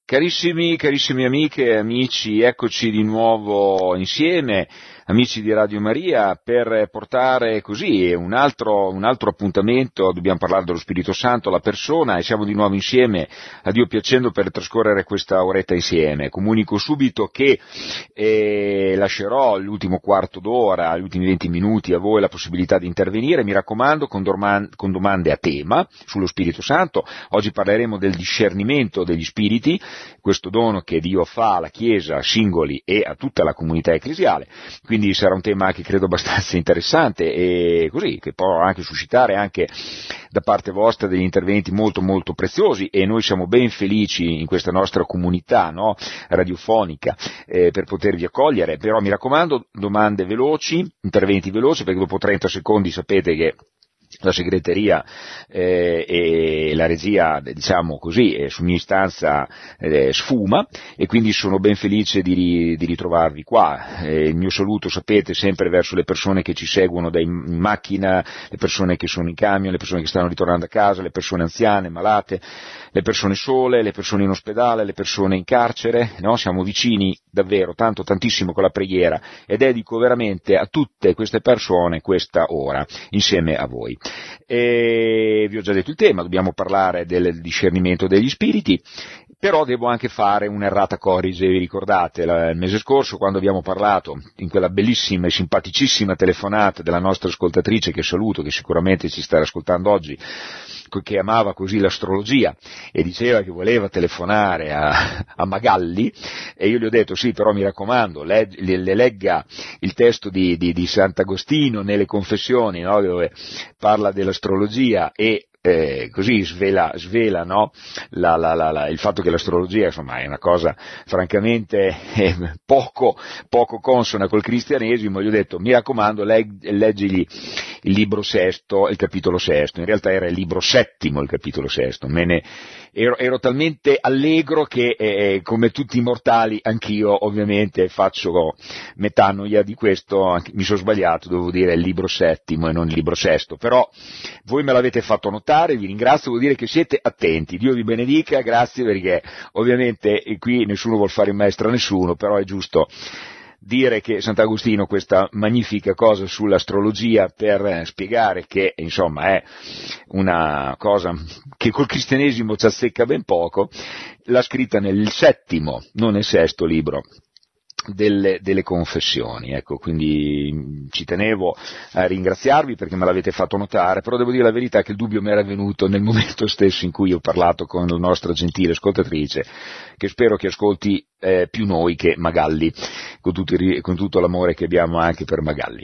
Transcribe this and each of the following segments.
Carissimi amiche e amici, eccoci di nuovo insieme, amici di Radio Maria, per portare così un altro appuntamento. Dobbiamo parlare dello Spirito Santo, la persona, e siamo di nuovo insieme, a Dio piacendo, per trascorrere questa oretta insieme. Comunico subito che lascerò l'ultimo quarto d'ora, gli ultimi 20 minuti a voi la possibilità di intervenire, mi raccomando, con domande a tema sullo Spirito Santo. Oggi parleremo del discernimento degli spiriti, questo dono che Dio fa alla Chiesa, a singoli e a tutta la comunità ecclesiale, quindi sarà un tema che credo abbastanza interessante e così, che può anche suscitare anche da parte vostra degli interventi molto molto preziosi, e noi siamo ben felici in questa nostra comunità, no, radiofonica, per potervi accogliere. Però mi raccomando, domande veloci, interventi veloci, perché dopo 30 secondi sapete che la segreteria e la regia, diciamo così, su mia istanza sfuma, e quindi sono ben felice di ritrovarvi qua. Il mio saluto, sapete, sempre verso le persone che ci seguono in macchina, le persone che sono in camion, le persone che stanno ritornando a casa, le persone anziane, malate, le persone sole, le persone in ospedale, le persone in carcere, no? Siamo vicini davvero tantissimo con la preghiera, e dedico veramente a tutte queste persone questa ora insieme a voi. E vi ho già detto il tema, dobbiamo parlare del discernimento degli spiriti, però devo anche fare un'errata corrige. Vi ricordate il mese scorso, quando abbiamo parlato in quella bellissima e simpaticissima telefonata della nostra ascoltatrice, che saluto, che sicuramente ci sta ascoltando oggi, che amava così l'astrologia e diceva che voleva telefonare a Magalli, e io gli ho detto sì, però mi raccomando, le legga il testo di Sant'Agostino nelle Confessioni, no, dove parla dell'astrologia, e così svela no, il fatto che l'astrologia, insomma, è una cosa francamente poco consona col cristianesimo. Gli ho detto, mi raccomando, leggigli il libro sesto, il capitolo sesto. In realtà era il libro settimo, il capitolo sesto. Ero talmente allegro che, come tutti i mortali, anch'io ovviamente faccio metà noia di questo, mi sono sbagliato, dovevo dire il libro settimo e non il libro sesto, però voi me l'avete fatto notare, vi ringrazio, vuol dire che siete attenti. Dio vi benedica, grazie, perché ovviamente qui nessuno vuol fare il maestro a nessuno, però è giusto dire che Sant'Agostino, questa magnifica cosa sull'astrologia, per spiegare che insomma è una cosa che col cristianesimo ci azzecca ben poco, l'ha scritta nel settimo, non nel sesto libro delle Confessioni. Ecco, quindi ci tenevo a ringraziarvi perché me l'avete fatto notare, però devo dire la verità che il dubbio mi era venuto nel momento stesso in cui ho parlato con la nostra gentile ascoltatrice, che spero che ascolti più noi che Magalli, con tutto l'amore che abbiamo anche per Magalli.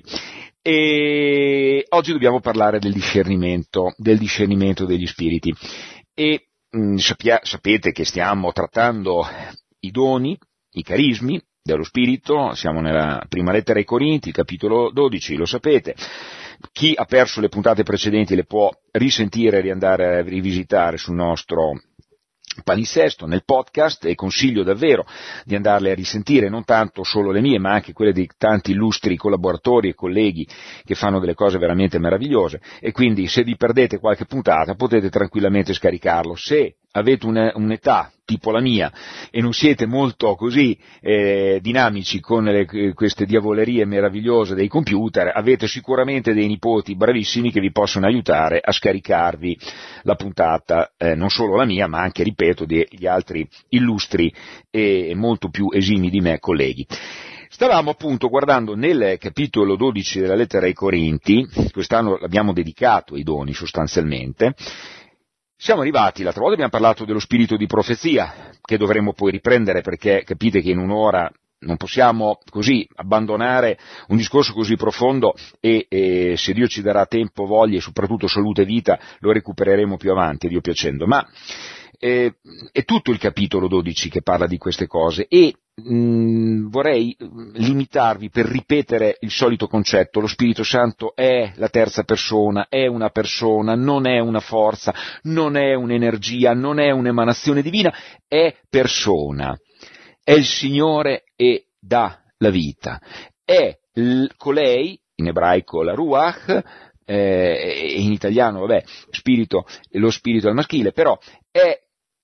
E oggi dobbiamo parlare del discernimento degli spiriti, e sapete che stiamo trattando i doni, i carismi dello Spirito. Siamo nella prima lettera ai Corinti, capitolo 12, lo sapete. Chi ha perso le puntate precedenti le può risentire e riandare a rivisitare sul nostro palinsesto, nel podcast, e consiglio davvero di andarle a risentire, non tanto solo le mie, ma anche quelle di tanti illustri collaboratori e colleghi che fanno delle cose veramente meravigliose. E quindi, se vi perdete qualche puntata, potete tranquillamente scaricarlo. Se avete un'età tipo la mia e non siete molto così dinamici con queste diavolerie meravigliose dei computer, avete sicuramente dei nipoti bravissimi che vi possono aiutare a scaricarvi la puntata, non solo la mia, ma anche, ripeto, degli altri illustri e molto più esimi di me colleghi. Stavamo appunto guardando nel capitolo 12 della lettera ai Corinti, quest'anno l'abbiamo dedicato ai doni sostanzialmente. Siamo arrivati, l'altra volta abbiamo parlato dello spirito di profezia, che dovremmo poi riprendere, perché capite che in un'ora non possiamo così abbandonare un discorso così profondo, e se Dio ci darà tempo, voglia e soprattutto salute e vita, lo recupereremo più avanti, Dio piacendo. Ma è tutto il capitolo 12 che parla di queste cose, e vorrei limitarvi per ripetere il solito concetto: lo Spirito Santo è la terza persona, è una persona, non è una forza, non è un'energia, non è un'emanazione divina, è persona, è il Signore e dà la vita, è colei, in ebraico la Ruach, e in italiano, vabbè, spirito, lo spirito al maschile, però è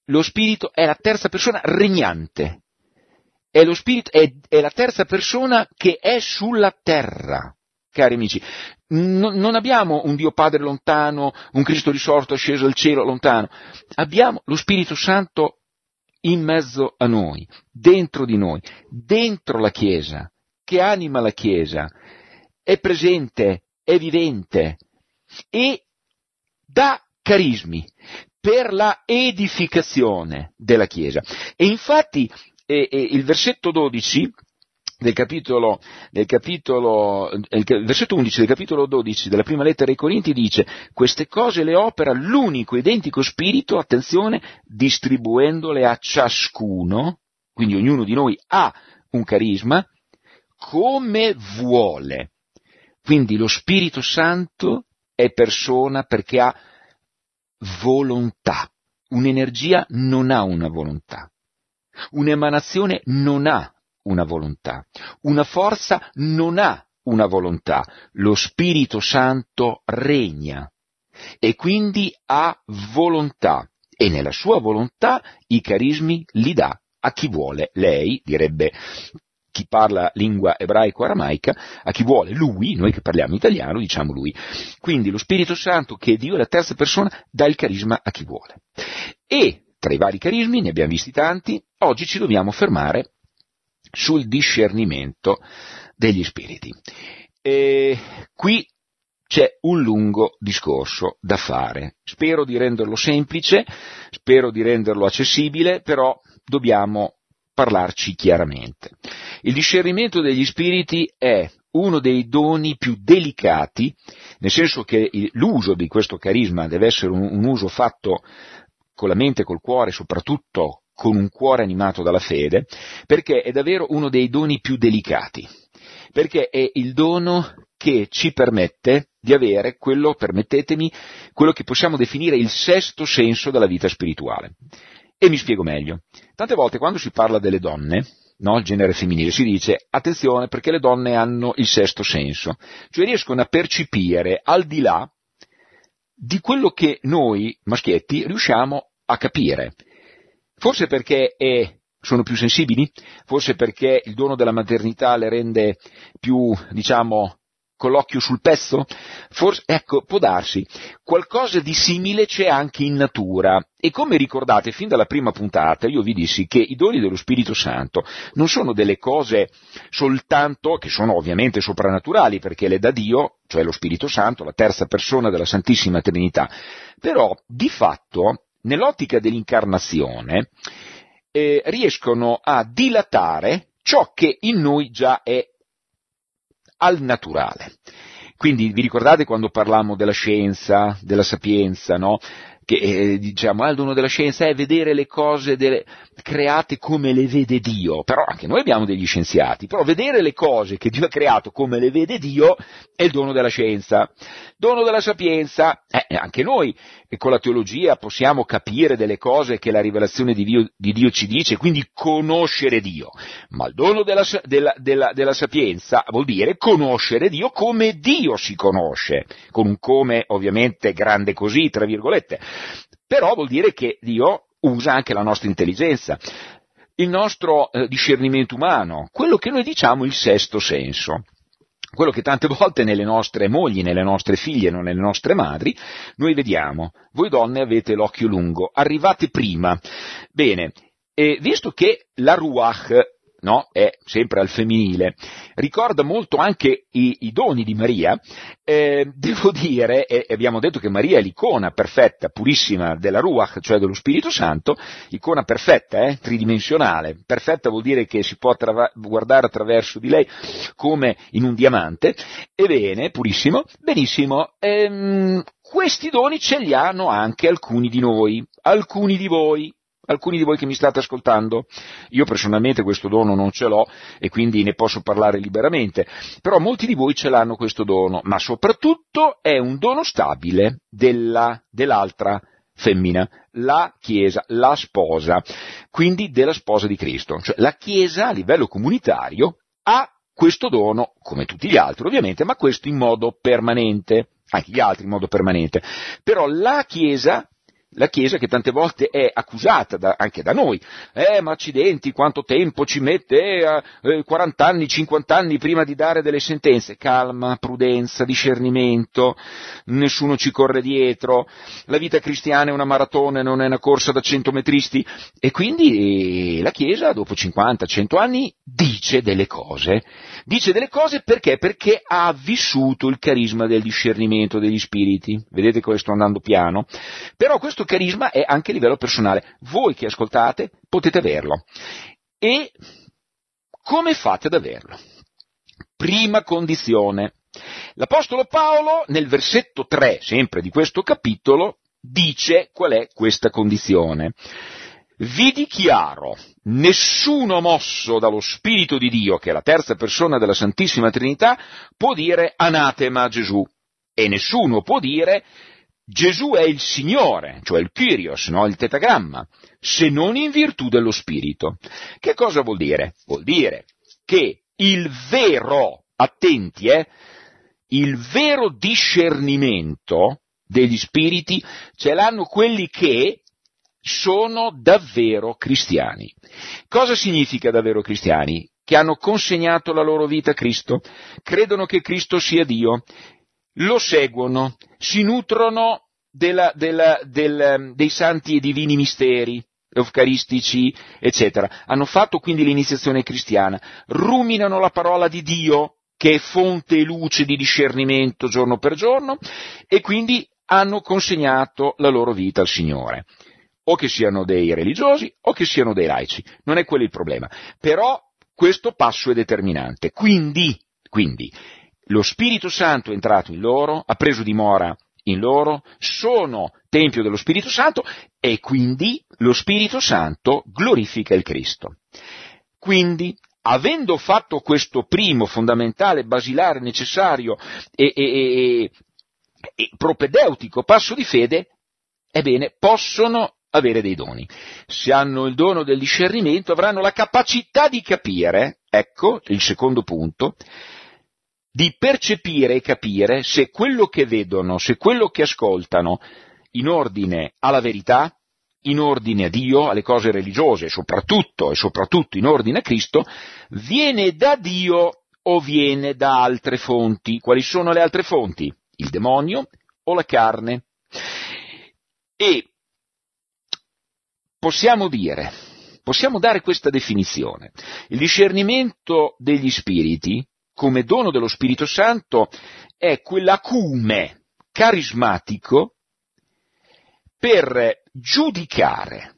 lo Spirito è la terza persona regnante, è lo Spirito, è la terza persona che è sulla terra, cari amici. Non abbiamo un Dio Padre lontano, un Cristo risorto sceso al cielo lontano, abbiamo lo Spirito Santo in mezzo a noi, dentro di noi, dentro la Chiesa, che anima la Chiesa, è presente, è vivente e dà carismi per la edificazione della Chiesa. E infatti il versetto 12 il versetto 11 del capitolo 12 della prima lettera ai Corinti dice: queste cose le opera l'unico identico Spirito, attenzione, distribuendole a ciascuno, quindi ognuno di noi ha un carisma, come vuole. Quindi lo Spirito Santo è persona perché ha volontà. Un'energia non ha una volontà. Un'emanazione non ha una volontà. Una forza non ha una volontà. Lo Spirito Santo regna e quindi ha volontà e nella sua volontà i carismi li dà a chi vuole. Lei, direbbe chi parla lingua ebraico-aramaica, a chi vuole, lui, noi che parliamo italiano diciamo lui. Quindi lo Spirito Santo, che è Dio, è la terza persona, dà il carisma a chi vuole. E tra i vari carismi, ne abbiamo visti tanti, oggi ci dobbiamo fermare sul discernimento degli spiriti. E qui c'è un lungo discorso da fare. Spero di renderlo semplice, spero di renderlo accessibile, però dobbiamo parlarci chiaramente. Il discernimento degli spiriti è uno dei doni più delicati, nel senso che l'uso di questo carisma deve essere un uso fatto con la mente, col cuore, soprattutto con un cuore animato dalla fede, perché è davvero uno dei doni più delicati, perché è il dono che ci permette di avere quello, permettetemi, quello che possiamo definire il sesto senso della vita spirituale. E mi spiego meglio. Tante volte quando si parla delle donne, no, il genere femminile, si dice attenzione perché le donne hanno il sesto senso, cioè riescono a percepire al di là di quello che noi maschietti riusciamo a capire. Forse perché sono più sensibili? Forse perché il dono della maternità le rende più, con l'occhio sul pezzo? Forse, ecco, può darsi. Qualcosa di simile c'è anche in natura. E come ricordate, fin dalla prima puntata io vi dissi che i doni dello Spirito Santo non sono delle cose soltanto, che sono ovviamente soprannaturali, perché le dà Dio, cioè lo Spirito Santo, la terza persona della Santissima Trinità. Però, di fatto, nell'ottica dell'incarnazione, riescono a dilatare ciò che in noi già è al naturale. Quindi vi ricordate quando parlammo della scienza, della sapienza, no? Che il dono della scienza è vedere le cose create come le vede Dio, però anche noi abbiamo degli scienziati, però vedere le cose che Dio ha creato come le vede Dio è il dono della scienza. Dono della sapienza, anche noi con la teologia possiamo capire delle cose che la rivelazione di Dio ci dice, quindi conoscere Dio, ma il dono della sapienza vuol dire conoscere Dio come Dio si conosce, con un come ovviamente grande così, tra virgolette, però vuol dire che Dio usa anche la nostra intelligenza, il nostro discernimento umano, quello che noi diciamo il sesto senso. Quello che tante volte nelle nostre mogli, nelle nostre figlie, non nelle nostre madri, noi vediamo. Voi donne avete l'occhio lungo, arrivate prima. Bene, visto che la ruach, no, è sempre al femminile, ricorda molto anche i doni di Maria, devo dire, e abbiamo detto che Maria è l'icona perfetta, purissima della Ruach, cioè dello Spirito Santo, icona perfetta, tridimensionale, perfetta vuol dire che si può guardare attraverso di lei come in un diamante, ebbene, purissimo, benissimo, questi doni ce li hanno anche alcuni di noi, alcuni di voi che mi state ascoltando. Io personalmente questo dono non ce l'ho e quindi ne posso parlare liberamente, però molti di voi ce l'hanno questo dono, ma soprattutto è un dono stabile dell'altra femmina, la Chiesa, la sposa, quindi della sposa di Cristo. Cioè la Chiesa a livello comunitario ha questo dono, come tutti gli altri ovviamente, ma questo in modo permanente, anche gli altri in modo permanente. Però la Chiesa la Chiesa che tante volte è accusata anche da noi, ma accidenti, quanto tempo ci mette, 40 anni, 50 anni prima di dare delle sentenze. Calma, prudenza, discernimento, nessuno ci corre dietro, la vita cristiana è una maratona, non è una corsa da 100 metristi, e quindi la Chiesa dopo 50, 100 anni dice delle cose perché? Perché ha vissuto il carisma del discernimento degli spiriti. Vedete come sto andando piano? Però questo carisma è anche a livello personale. Voi che ascoltate potete averlo. E come fate ad averlo? Prima condizione. L'Apostolo Paolo, nel versetto 3, sempre di questo capitolo, dice qual è questa condizione. Vi dichiaro, nessuno mosso dallo Spirito di Dio, che è la terza persona della Santissima Trinità, può dire anatema a Gesù. E nessuno può dire Gesù è il Signore, cioè il Kyrios, no? Il tetagramma, se non in virtù dello Spirito. Che cosa vuol dire? Vuol dire che il vero, attenti, il vero discernimento degli spiriti ce l'hanno quelli che sono davvero cristiani. Cosa significa davvero cristiani? Che hanno consegnato la loro vita a Cristo, credono che Cristo sia Dio, lo seguono, si nutrono dei santi e divini misteri eucaristici, eccetera. Hanno fatto quindi l'iniziazione cristiana, ruminano la parola di Dio, che è fonte e luce di discernimento giorno per giorno, e quindi hanno consegnato la loro vita al Signore. O che siano dei religiosi o che siano dei laici, non è quello il problema. Però questo passo è determinante. Quindi, lo Spirito Santo è entrato in loro, ha preso dimora in loro, sono tempio dello Spirito Santo e quindi lo Spirito Santo glorifica il Cristo. Quindi, avendo fatto questo primo, fondamentale, basilare, necessario e propedeutico passo di fede, ebbene, possono avere dei doni. Se hanno il dono del discernimento, avranno la capacità di capire, ecco il secondo punto, di percepire e capire se quello che vedono, se quello che ascoltano, in ordine alla verità, in ordine a Dio, alle cose religiose, e soprattutto in ordine a Cristo, viene da Dio o viene da altre fonti. Quali sono le altre fonti? Il demonio o la carne? E possiamo dare questa definizione. Il discernimento degli spiriti, come dono dello Spirito Santo, è quell'acume carismatico per giudicare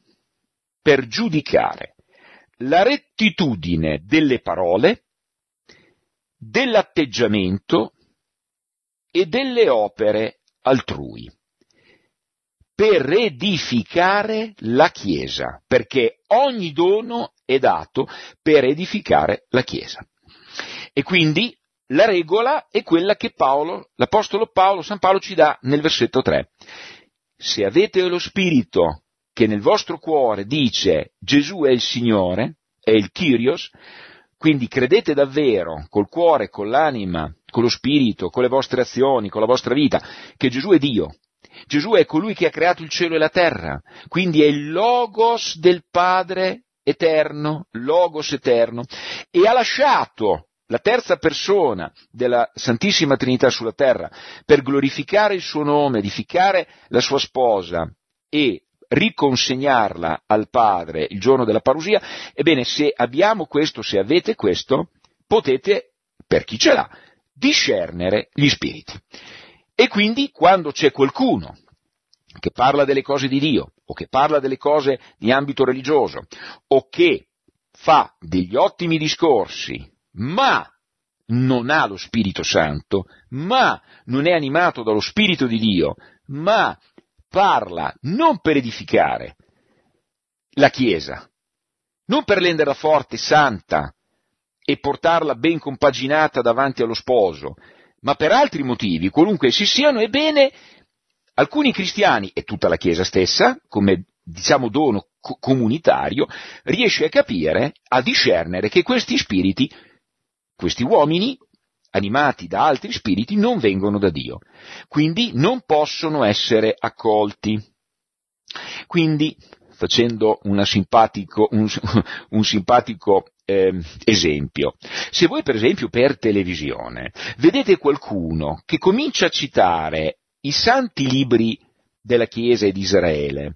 la rettitudine delle parole, dell'atteggiamento e delle opere altrui, per edificare la Chiesa, perché ogni dono è dato per edificare la Chiesa. E quindi la regola è quella che l'Apostolo Paolo, San Paolo ci dà nel versetto 3. Se avete lo Spirito che nel vostro cuore dice Gesù è il Signore, è il Kyrios, quindi credete davvero col cuore, con l'anima, con lo Spirito, con le vostre azioni, con la vostra vita, che Gesù è Dio. Gesù è colui che ha creato il cielo e la terra, quindi è il Logos del Padre eterno, Logos eterno, e ha lasciato la terza persona della Santissima Trinità sulla terra per glorificare il suo nome, edificare la sua sposa e riconsegnarla al Padre il giorno della parusia. Ebbene, se abbiamo questo, se avete questo, potete, per chi ce l'ha, discernere gli spiriti. E quindi quando c'è qualcuno che parla delle cose di Dio, o che parla delle cose di ambito religioso, o che fa degli ottimi discorsi, ma non ha lo Spirito Santo, ma non è animato dallo Spirito di Dio, ma parla non per edificare la Chiesa, non per renderla forte, santa e portarla ben compaginata davanti allo sposo, ma per altri motivi, qualunque essi siano, ebbene, alcuni cristiani, e tutta la Chiesa stessa, come diciamo dono comunitario, riesce a capire, a discernere che questi spiriti, questi uomini, animati da altri spiriti, non vengono da Dio, quindi non possono essere accolti. Quindi, facendo un simpatico esempio, se voi per esempio per televisione vedete qualcuno che comincia a citare i santi libri della Chiesa e di Israele,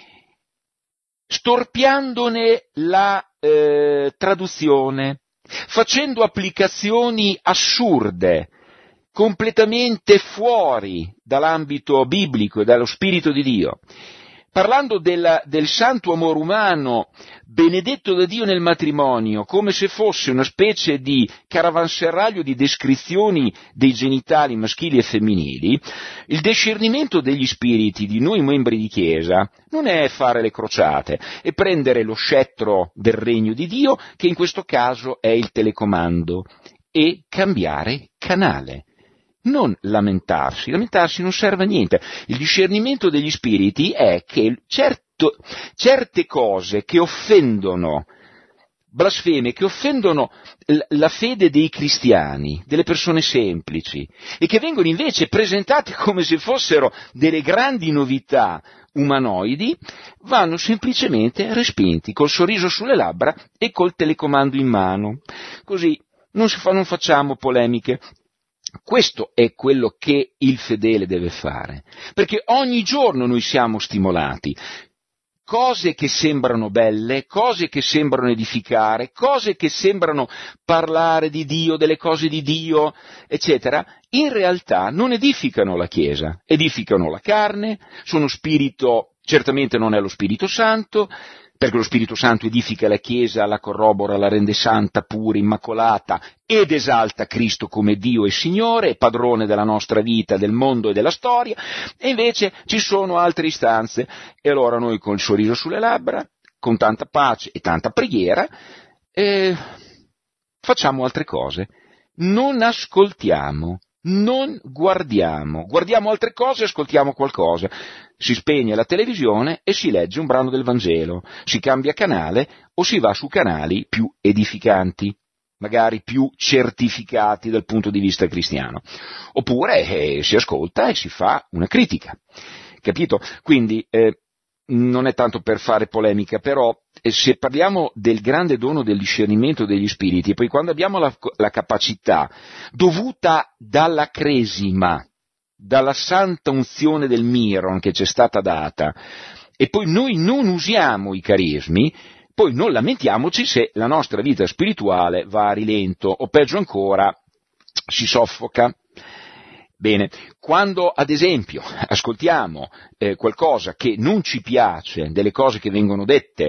storpiandone la traduzione, facendo applicazioni assurde, completamente fuori dall'ambito biblico e dallo Spirito di Dio, parlando del santo amore umano benedetto da Dio nel matrimonio, come se fosse una specie di caravanserraglio di descrizioni dei genitali maschili e femminili, il discernimento degli spiriti di noi membri di Chiesa non è fare le crociate, è prendere lo scettro del regno di Dio, che in questo caso è il telecomando, e cambiare canale. Non lamentarsi non serve a niente. Il discernimento degli spiriti è che certe cose che offendono, blasfeme, che offendono la fede dei cristiani, delle persone semplici, e che vengono invece presentate come se fossero delle grandi novità umanoidi, vanno semplicemente respinti col sorriso sulle labbra e col telecomando in mano. Così non facciamo polemiche. Questo è quello che il fedele deve fare, perché ogni giorno noi siamo stimolati. Cose che sembrano belle, cose che sembrano edificare, cose che sembrano parlare di Dio, delle cose di Dio, eccetera, in realtà non edificano la Chiesa, edificano la carne, sono spirito, certamente non è lo Spirito Santo, perché lo Spirito Santo edifica la Chiesa, la corrobora, la rende santa, pura, immacolata ed esalta Cristo come Dio e Signore, padrone della nostra vita, del mondo e della storia, e invece ci sono altre istanze, e allora noi col sorriso sulle labbra, con tanta pace e tanta preghiera, facciamo altre cose, non ascoltiamo, non guardiamo altre cose, ascoltiamo qualcosa. Si spegne la televisione e si legge un brano del Vangelo, si cambia canale o si va su canali più edificanti, magari più certificati dal punto di vista cristiano, oppure si ascolta e si fa una critica, capito? Quindi non è tanto per fare polemica, però se parliamo del grande dono del discernimento degli spiriti, e poi quando abbiamo la capacità dovuta dalla cresima, dalla santa unzione del Miron che ci è stata data, e poi noi non usiamo i carismi, poi non lamentiamoci se la nostra vita spirituale va a rilento, o peggio ancora, si soffoca. Bene, quando ad esempio ascoltiamo qualcosa che non ci piace, delle cose che vengono dette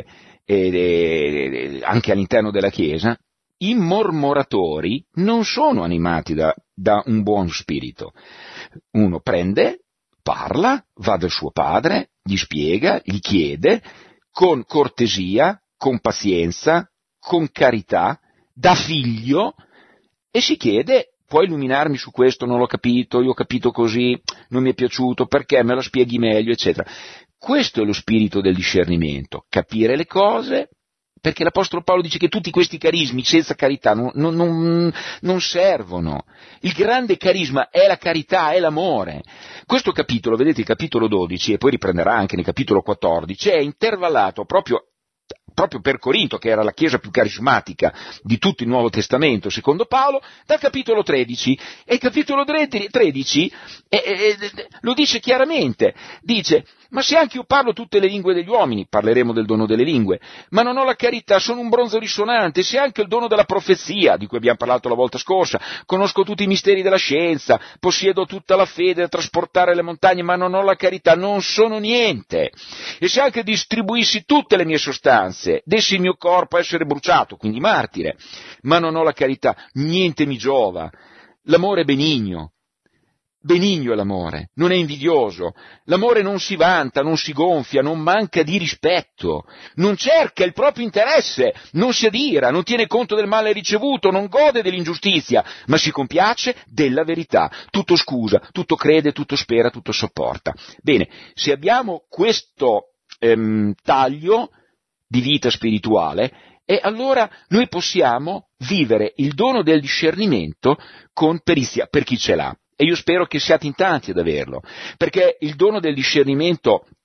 anche all'interno della Chiesa, i mormoratori non sono animati da un buon spirito. Uno prende, parla, va dal suo padre, gli spiega, gli chiede, con cortesia, con pazienza, con carità, da figlio, e si chiede: puoi illuminarmi su questo? Non l'ho capito, io ho capito così, non mi è piaciuto, perché me lo spieghi meglio, eccetera. Questo è lo spirito del discernimento, capire le cose, perché l'Apostolo Paolo dice che tutti questi carismi senza carità non servono. Il grande carisma è la carità, è l'amore. Questo capitolo, vedete il capitolo 12, e poi riprenderà anche nel capitolo 14, è intervallato proprio per Corinto, che era la chiesa più carismatica di tutto il Nuovo Testamento, secondo Paolo, dal capitolo 13. E il capitolo 13 lo dice chiaramente, dice: ma se anche io parlo tutte le lingue degli uomini, parleremo del dono delle lingue, ma non ho la carità, sono un bronzo risonante, se anche il dono della profezia, di cui abbiamo parlato la volta scorsa, conosco tutti i misteri della scienza, possiedo tutta la fede da trasportare le montagne, ma non ho la carità, non sono niente. E se anche distribuissi tutte le mie sostanze, dessi il mio corpo a essere bruciato, quindi martire, ma non ho la carità, niente mi giova. L'amore è benigno è l'amore, non è invidioso, l'amore non si vanta, non si gonfia, non manca di rispetto, non cerca il proprio interesse, non si adira, non tiene conto del male ricevuto, non gode dell'ingiustizia, ma si compiace della verità, tutto scusa, tutto crede, tutto spera, tutto sopporta. Bene, se abbiamo questo taglio di vita spirituale, e allora noi possiamo vivere il dono del discernimento con perizia, per chi ce l'ha. E io spero che siate in tanti ad averlo, perché il dono del discernimento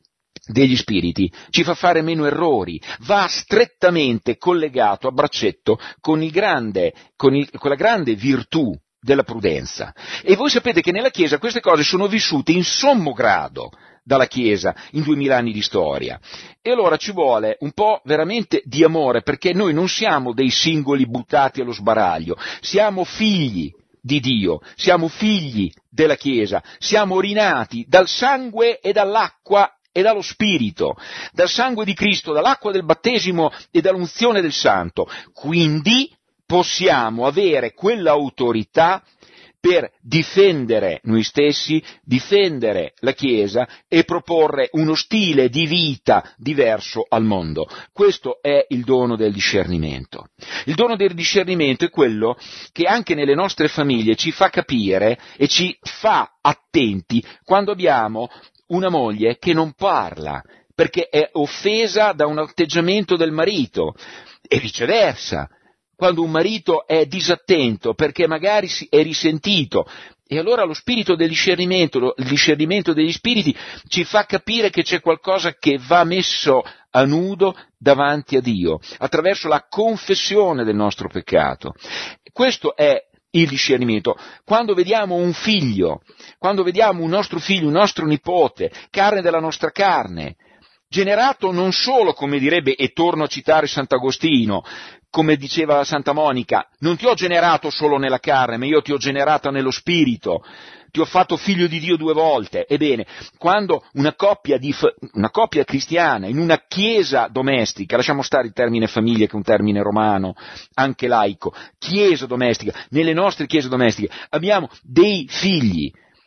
degli spiriti ci fa fare meno errori, va strettamente collegato a braccetto con la grande virtù della prudenza. E voi sapete che nella Chiesa queste cose sono vissute in sommo grado dalla Chiesa in 2000 anni di storia. E allora ci vuole un po' veramente di amore, perché noi non siamo dei singoli buttati allo sbaraglio, siamo figli di Dio, siamo figli della Chiesa, siamo rinati dal sangue e dall'acqua e dallo Spirito, dal sangue di Cristo, dall'acqua del battesimo e dall'unzione del Santo. Quindi possiamo avere quell'autorità per difendere noi stessi, difendere la Chiesa e proporre uno stile di vita diverso al mondo. Questo è il dono del discernimento. Il dono del discernimento è quello che anche nelle nostre famiglie ci fa capire e ci fa attenti quando abbiamo una moglie che non parla perché è offesa da un atteggiamento del marito e viceversa. Quando un marito è disattento perché magari è risentito, e allora lo spirito del discernimento, il discernimento degli spiriti ci fa capire che c'è qualcosa che va messo a nudo davanti a Dio, attraverso la confessione del nostro peccato. Questo è il discernimento. Quando vediamo un figlio, quando vediamo un nostro figlio, un nostro nipote, carne della nostra carne, generato non solo, come direbbe, e torno a citare Sant'Agostino, come diceva Santa Monica, non ti ho generato solo nella carne, ma io ti ho generato nello spirito, ti ho fatto figlio di Dio 2 volte. Ebbene, quando una coppia cristiana, in una chiesa domestica, lasciamo stare il termine famiglia che è un termine romano, anche laico, chiesa domestica, nelle nostre chiese domestiche abbiamo dei figli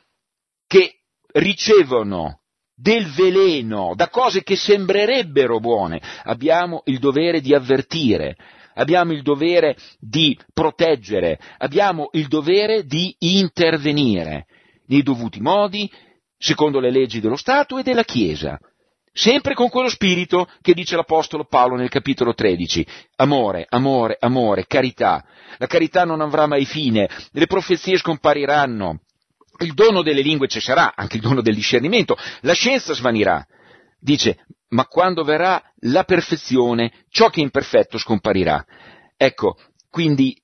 che ricevono del veleno da cose che sembrerebbero buone, abbiamo il dovere di avvertire, abbiamo il dovere di proteggere, abbiamo il dovere di intervenire nei dovuti modi, secondo le leggi dello Stato e della Chiesa, sempre con quello spirito che dice l'Apostolo Paolo nel capitolo 13, amore, amore, amore, carità. La carità non avrà mai fine, le profezie scompariranno, il dono delle lingue cesserà, anche il dono del discernimento, la scienza svanirà. Dice, ma quando verrà la perfezione, ciò che è imperfetto scomparirà. Ecco, quindi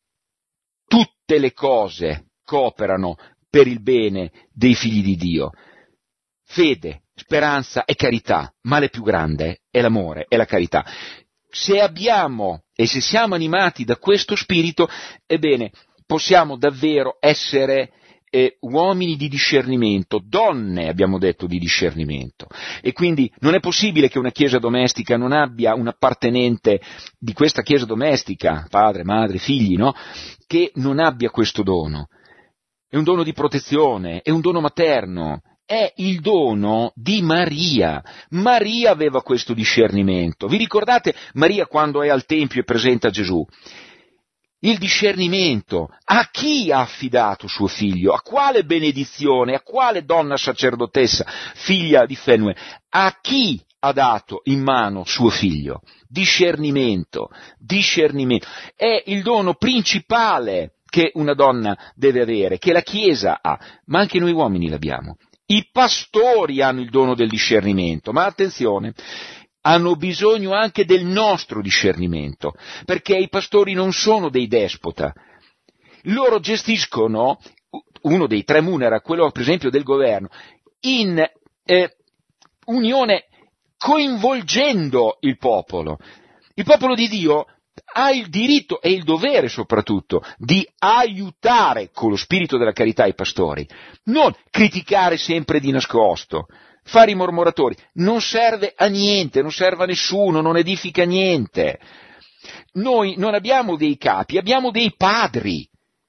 tutte le cose cooperano per il bene dei figli di Dio. Fede, speranza e carità, ma le più grande è l'amore, è la carità. Se abbiamo e se siamo animati da questo spirito, ebbene, possiamo davvero essere uomini di discernimento, donne abbiamo detto di discernimento, e quindi non è possibile che una chiesa domestica non abbia un appartenente di questa chiesa domestica, padre, madre, figli, no? Che non abbia questo dono. È un dono di protezione, è un dono materno, è il dono di Maria. Maria aveva questo discernimento. Vi ricordate Maria quando è al Tempio e presenta Gesù? Il discernimento, a chi ha affidato suo figlio, a quale benedizione, a quale donna sacerdotessa, figlia di Fenuel, a chi ha dato in mano suo figlio? Discernimento, discernimento, è il dono principale che una donna deve avere, che la Chiesa ha, ma anche noi uomini l'abbiamo. I pastori hanno il dono del discernimento, ma attenzione, hanno bisogno anche del nostro discernimento, perché i pastori non sono dei despota. Loro gestiscono, uno dei 3 munera, quello per esempio del governo, in unione coinvolgendo il popolo. Il popolo di Dio ha il diritto e il dovere soprattutto di aiutare con lo spirito della carità i pastori, non criticare sempre di nascosto, fare i mormoratori, non serve a niente, non serve a nessuno, non edifica niente. Noi non abbiamo dei capi, abbiamo dei padri,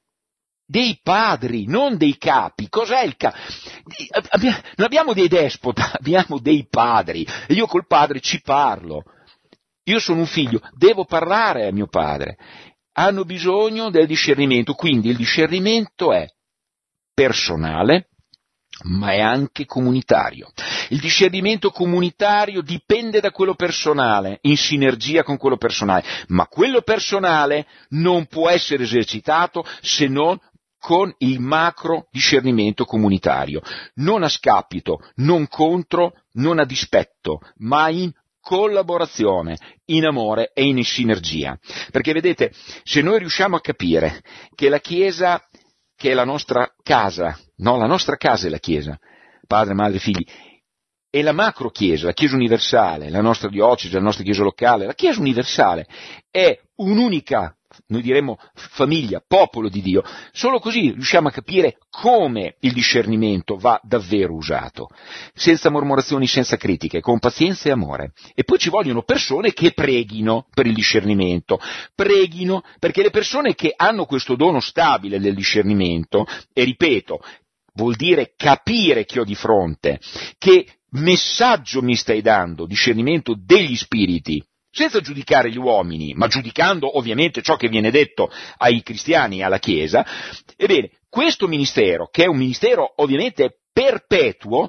non dei capi. Cos'è il capo? Non abbiamo dei despota, abbiamo dei padri, e io col padre ci parlo. Io sono un figlio, devo parlare a mio padre. Hanno bisogno del discernimento, quindi il discernimento è personale, ma è anche comunitario. Il discernimento comunitario dipende da quello personale, in sinergia con quello personale, ma quello personale non può essere esercitato se non con il macro discernimento comunitario, non a scapito, non contro, non a dispetto, ma in collaborazione, in amore e in sinergia. Perché vedete, se noi riusciamo a capire che la Chiesa, che è la nostra casa, no, la nostra casa è la Chiesa, padre, madre, figli, e la macro Chiesa, la Chiesa universale, la nostra diocesi, la nostra Chiesa locale, la Chiesa universale è un'unica, noi diremmo famiglia, popolo di Dio. Solo così riusciamo a capire come il discernimento va davvero usato, senza mormorazioni, senza critiche, con pazienza e amore. E poi ci vogliono persone che preghino per il discernimento, preghino perché le persone che hanno questo dono stabile del discernimento, e ripeto, vuol dire capire che ho di fronte, che messaggio mi stai dando, discernimento degli spiriti, senza giudicare gli uomini, ma giudicando ovviamente ciò che viene detto ai cristiani e alla Chiesa, ebbene, questo ministero, che è un ministero ovviamente perpetuo,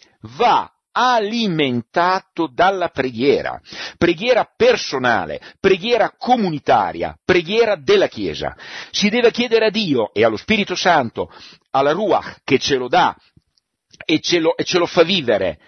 va alimentato dalla preghiera personale, preghiera comunitaria, preghiera della Chiesa. Si deve chiedere a Dio e allo Spirito Santo, alla Ruach che ce lo dà e ce lo fa vivere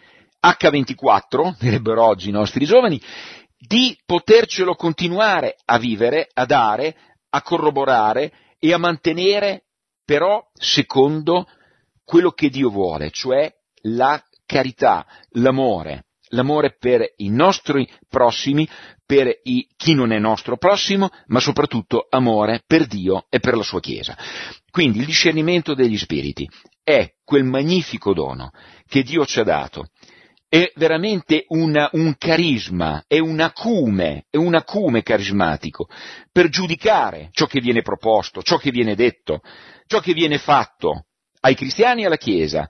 H24, direbbero oggi i nostri giovani, di potercelo continuare a vivere, a dare, a corroborare e a mantenere, però secondo quello che Dio vuole, cioè la carità, l'amore per i nostri prossimi, per chi non è nostro prossimo, ma soprattutto amore per Dio e per la sua Chiesa. Quindi il discernimento degli spiriti è quel magnifico dono che Dio ci ha dato. È veramente un carisma, è un acume carismatico per giudicare ciò che viene proposto, ciò che viene detto, ciò che viene fatto ai cristiani e alla Chiesa,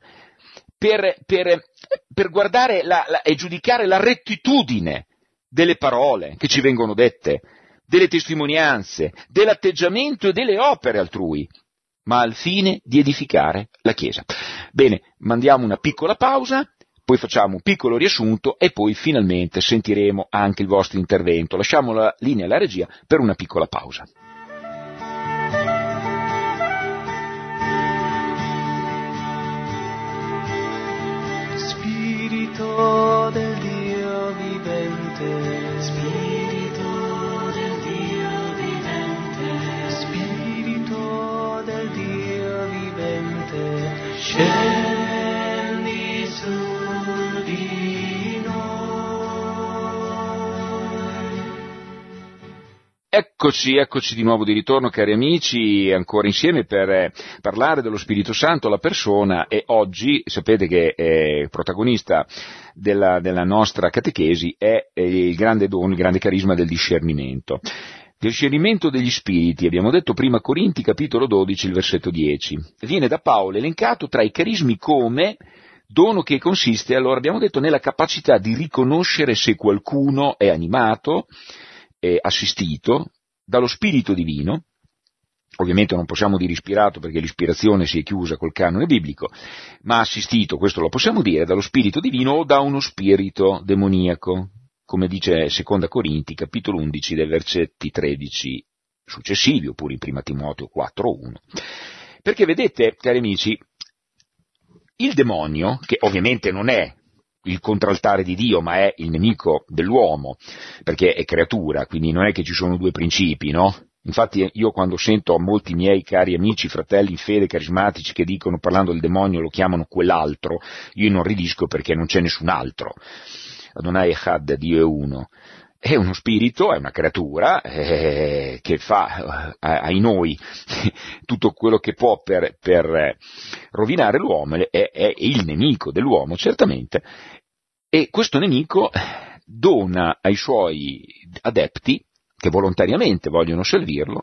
per guardare e giudicare la rettitudine delle parole che ci vengono dette, delle testimonianze, dell'atteggiamento e delle opere altrui, ma al fine di edificare la Chiesa. Bene, mandiamo una piccola pausa, poi facciamo un piccolo riassunto e poi finalmente sentiremo anche il vostro intervento. Lasciamo la linea alla regia per una piccola pausa. Spirito del Dio vivente, Spirito del Dio vivente, Spirito del Dio vivente, scendi su di noi. Eccoci di nuovo di ritorno, cari amici, ancora insieme per parlare dello Spirito Santo, la persona, e oggi sapete che il protagonista della nostra catechesi è il grande dono, il grande carisma del discernimento. Discernimento degli spiriti, abbiamo detto prima Corinti, capitolo 12, il versetto 10. Viene da Paolo elencato tra i carismi come dono che consiste, allora abbiamo detto, nella capacità di riconoscere se qualcuno è animato, assistito dallo Spirito Divino. Ovviamente non possiamo dire ispirato perché l'ispirazione si è chiusa col canone biblico, ma assistito, questo lo possiamo dire, dallo Spirito Divino o da uno spirito demoniaco, come dice Seconda Corinti, capitolo 11, dai versetti 13 successivi, oppure in Prima Timoteo 4:1. Perché vedete, cari amici, il demonio, che ovviamente non è il contraltare di Dio, ma è il nemico dell'uomo, perché è creatura, quindi non è che ci sono due principi, no? Infatti io quando sento molti miei cari amici, fratelli in fede carismatici che dicono, parlando del demonio, lo chiamano quell'altro, io non ridisco perché non c'è nessun altro. Adonai Echad, Dio è uno. È uno spirito, è una creatura che fa ai noi tutto quello che può per rovinare l'uomo, è il nemico dell'uomo, certamente, e questo nemico dona ai suoi adepti, che volontariamente vogliono servirlo,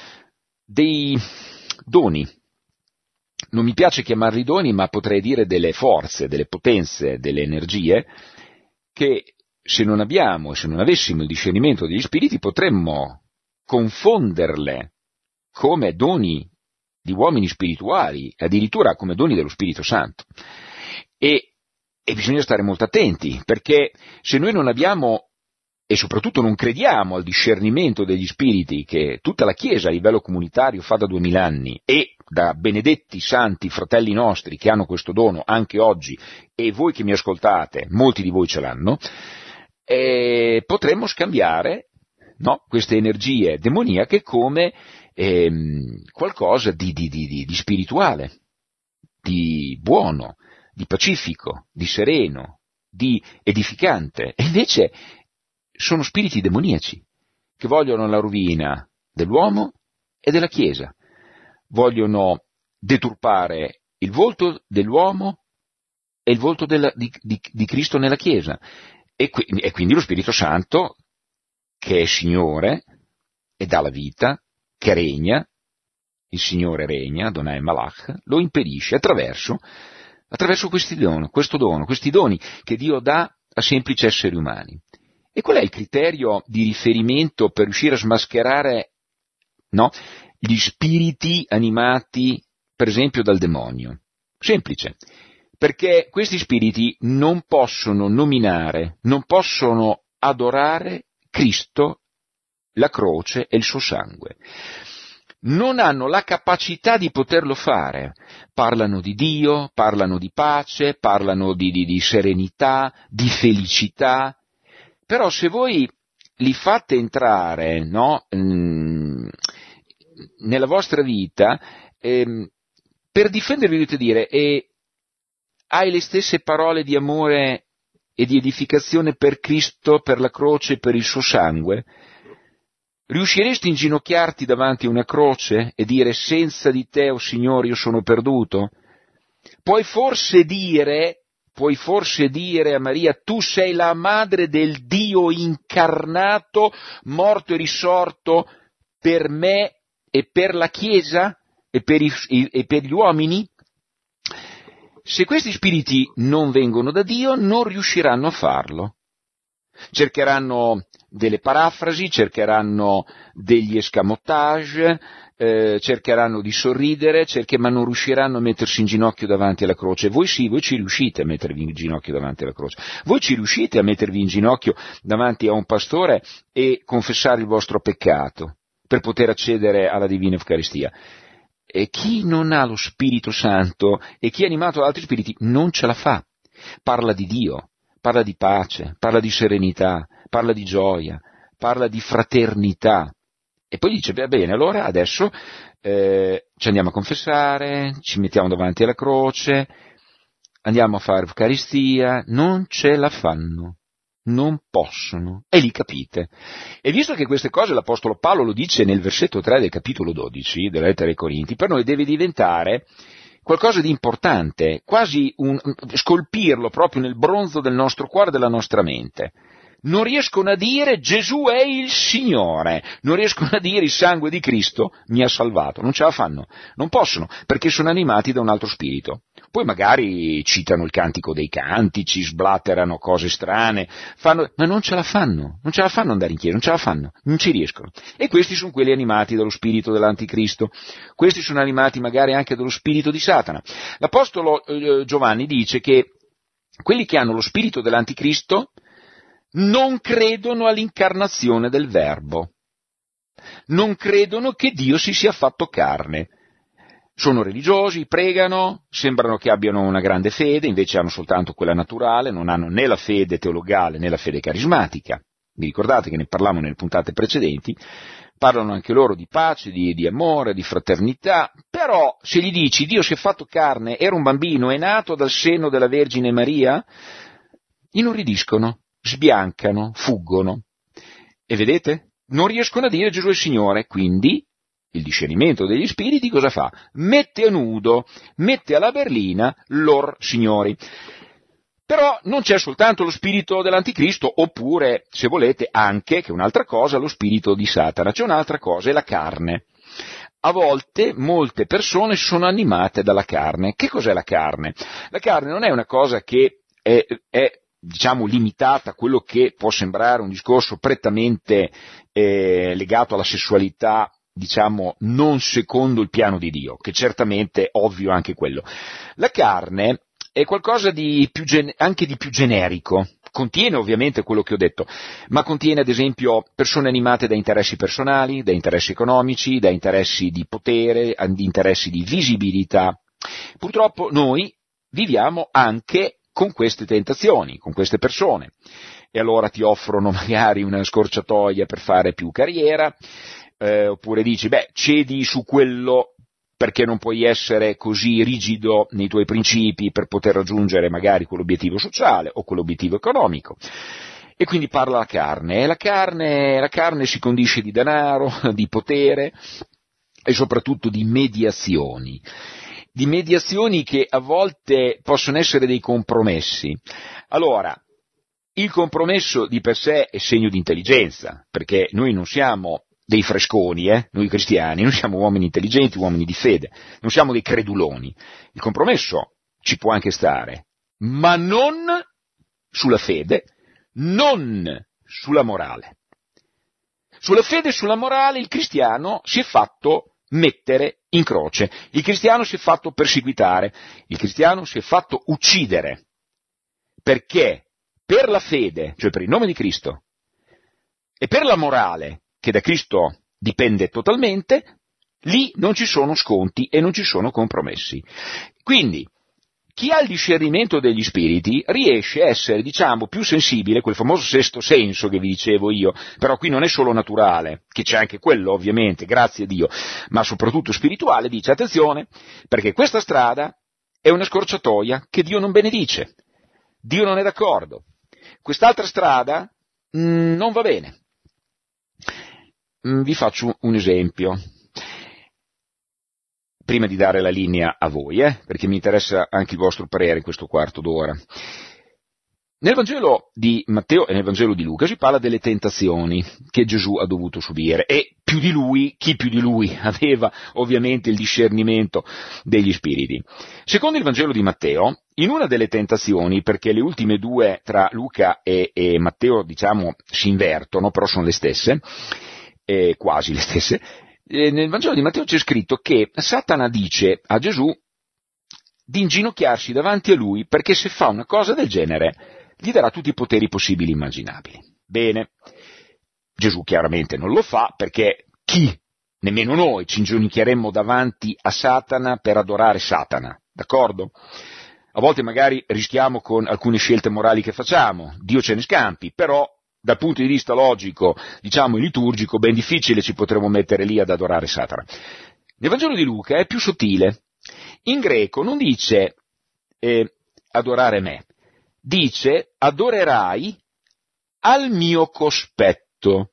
dei doni. Non mi piace chiamarli doni, ma potrei dire delle forze, delle potenze, delle energie, che se non abbiamo e se non avessimo il discernimento degli spiriti potremmo confonderle come doni di uomini spirituali, addirittura come doni dello Spirito Santo. E bisogna stare molto attenti, perché se noi non abbiamo e soprattutto non crediamo al discernimento degli spiriti che tutta la Chiesa a livello comunitario fa da 2000 anni, e da benedetti santi fratelli nostri che hanno questo dono anche oggi, e voi che mi ascoltate, molti di voi ce l'hanno, potremmo scambiare, no, queste energie demoniache come qualcosa di spirituale, di buono, di pacifico, di sereno, di edificante. E invece sono spiriti demoniaci che vogliono la rovina dell'uomo e della Chiesa, vogliono deturpare il volto dell'uomo e il volto di Cristo nella Chiesa, e quindi lo Spirito Santo, che è Signore e dà la vita, che regna, il Signore regna, Adonai Malach, lo impedisce attraverso questi doni che Dio dà a semplici esseri umani. E qual è il criterio di riferimento per riuscire a smascherare, no, gli spiriti animati, per esempio, dal demonio? Semplice, perché questi spiriti non possono nominare, non possono adorare Cristo, la croce e il suo sangue. Non hanno la capacità di poterlo fare. Parlano di Dio, parlano di pace, parlano di serenità, di felicità, però se voi li fate entrare, no, nella vostra vita, per difendervi dovete dire: hai le stesse parole di amore e di edificazione per Cristo, per la croce e per il suo sangue? Riusciresti a inginocchiarti davanti a una croce e dire: senza di te, o Signore, io sono perduto? Puoi forse dire a Maria: tu sei la madre del Dio incarnato, morto e risorto per me e per la Chiesa e per gli uomini? Se questi spiriti non vengono da Dio, non riusciranno a farlo. Cercheranno delle parafrasi, cercheranno degli escamotage, cercheranno di sorridere, ma non riusciranno a mettersi in ginocchio davanti alla croce. Voi sì, voi ci riuscite a mettervi in ginocchio davanti alla croce. Voi ci riuscite a mettervi in ginocchio davanti a un pastore e confessare il vostro peccato per poter accedere alla Divina Eucaristia. E chi non ha lo Spirito Santo e chi è animato da altri spiriti non ce la fa. Parla di Dio, parla di pace, parla di serenità, parla di gioia, parla di fraternità. E poi dice: bene, allora adesso ci andiamo a confessare, ci mettiamo davanti alla croce, andiamo a fare Eucaristia. Non ce la fanno, non possono, e lì capite. E visto che queste cose l'Apostolo Paolo lo dice nel versetto 3 del capitolo 12 della lettera ai Corinti, per noi deve diventare qualcosa di importante, quasi scolpirlo proprio nel bronzo del nostro cuore e della nostra mente. Non riescono a dire: Gesù è il Signore, non riescono a dire: il sangue di Cristo mi ha salvato, non ce la fanno, non possono, perché sono animati da un altro spirito. Poi magari citano il Cantico dei Cantici, sblatterano cose strane, ma non ce la fanno andare in chiesa, non ce la fanno, non ci riescono. E questi sono quelli animati dallo spirito dell'anticristo, questi sono animati magari anche dallo spirito di Satana. L'Apostolo Giovanni dice che quelli che hanno lo spirito dell'anticristo non credono all'incarnazione del Verbo, non credono che Dio si sia fatto carne. Sono religiosi, pregano, sembrano che abbiano una grande fede, invece hanno soltanto quella naturale, non hanno né la fede teologale né la fede carismatica. Vi ricordate che ne parlavamo nelle puntate precedenti? Parlano anche loro di pace, di amore, di fraternità, però se gli dici: Dio si è fatto carne, era un bambino, è nato dal seno della Vergine Maria, inorridiscono, sbiancano, fuggono. E vedete? Non riescono a dire Gesù è il Signore, quindi il discernimento degli spiriti cosa fa? Mette a nudo, mette alla berlina lor signori. Però non c'è soltanto lo spirito dell'anticristo, oppure, se volete, anche, che è un'altra cosa, lo spirito di Satana. C'è un'altra cosa, è la carne. A volte molte persone sono animate dalla carne. Che cos'è la carne? La carne non è una cosa che è diciamo limitata a quello che può sembrare un discorso prettamente legato alla sessualità, diciamo non secondo il piano di Dio, che certamente è ovvio anche quello. La carne è qualcosa di anche di più generico, contiene ovviamente quello che ho detto, ma contiene ad esempio persone animate da interessi personali, da interessi economici, da interessi di potere, di interessi di visibilità. Purtroppo noi viviamo anche con queste tentazioni, con queste persone, e allora ti offrono magari una scorciatoia per fare più carriera, oppure dici, cedi su quello perché non puoi essere così rigido nei tuoi principi per poter raggiungere magari quell'obiettivo sociale o quell'obiettivo economico. E quindi parla la carne, e la carne si condisce di denaro, di potere e soprattutto di mediazioni che a volte possono essere dei compromessi. Allora, il compromesso di per sé è segno di intelligenza, perché noi non siamo dei fresconi, noi cristiani, noi siamo uomini intelligenti, uomini di fede, non siamo dei creduloni. Il compromesso ci può anche stare, ma non sulla fede, non sulla morale. Sulla fede e sulla morale il cristiano si è fatto mettere in croce, il cristiano si è fatto perseguitare, il cristiano si è fatto uccidere, perché per la fede, cioè per il nome di Cristo, e per la morale, che da Cristo dipende totalmente, lì non ci sono sconti e non ci sono compromessi. Quindi, chi ha il discernimento degli spiriti riesce a essere, più sensibile, quel famoso sesto senso che vi dicevo io, però qui non è solo naturale, che c'è anche quello ovviamente, grazie a Dio, ma soprattutto spirituale, dice attenzione, perché questa strada è una scorciatoia che Dio non benedice, Dio non è d'accordo, quest'altra strada non va bene. Vi faccio un esempio, prima di dare la linea a voi, perché mi interessa anche il vostro parere in questo quarto d'ora. Nel Vangelo di Matteo e nel Vangelo di Luca si parla delle tentazioni che Gesù ha dovuto subire e chi più di lui aveva ovviamente il discernimento degli spiriti. Secondo il Vangelo di Matteo, in una delle tentazioni, perché le ultime due tra Luca e Matteo si invertono, però sono le stesse, quasi le stesse, nel Vangelo di Matteo c'è scritto che Satana dice a Gesù di inginocchiarsi davanti a lui perché se fa una cosa del genere gli darà tutti i poteri possibili e immaginabili. Bene, Gesù chiaramente non lo fa perché chi, nemmeno noi, ci inginocchieremmo davanti a Satana per adorare Satana, d'accordo? A volte magari rischiamo con alcune scelte morali che facciamo, Dio ce ne scampi, però dal punto di vista logico, liturgico, ben difficile ci potremmo mettere lì ad adorare Satana. Nel Vangelo di Luca è più sottile. In greco non dice adorare me, dice adorerai al mio cospetto.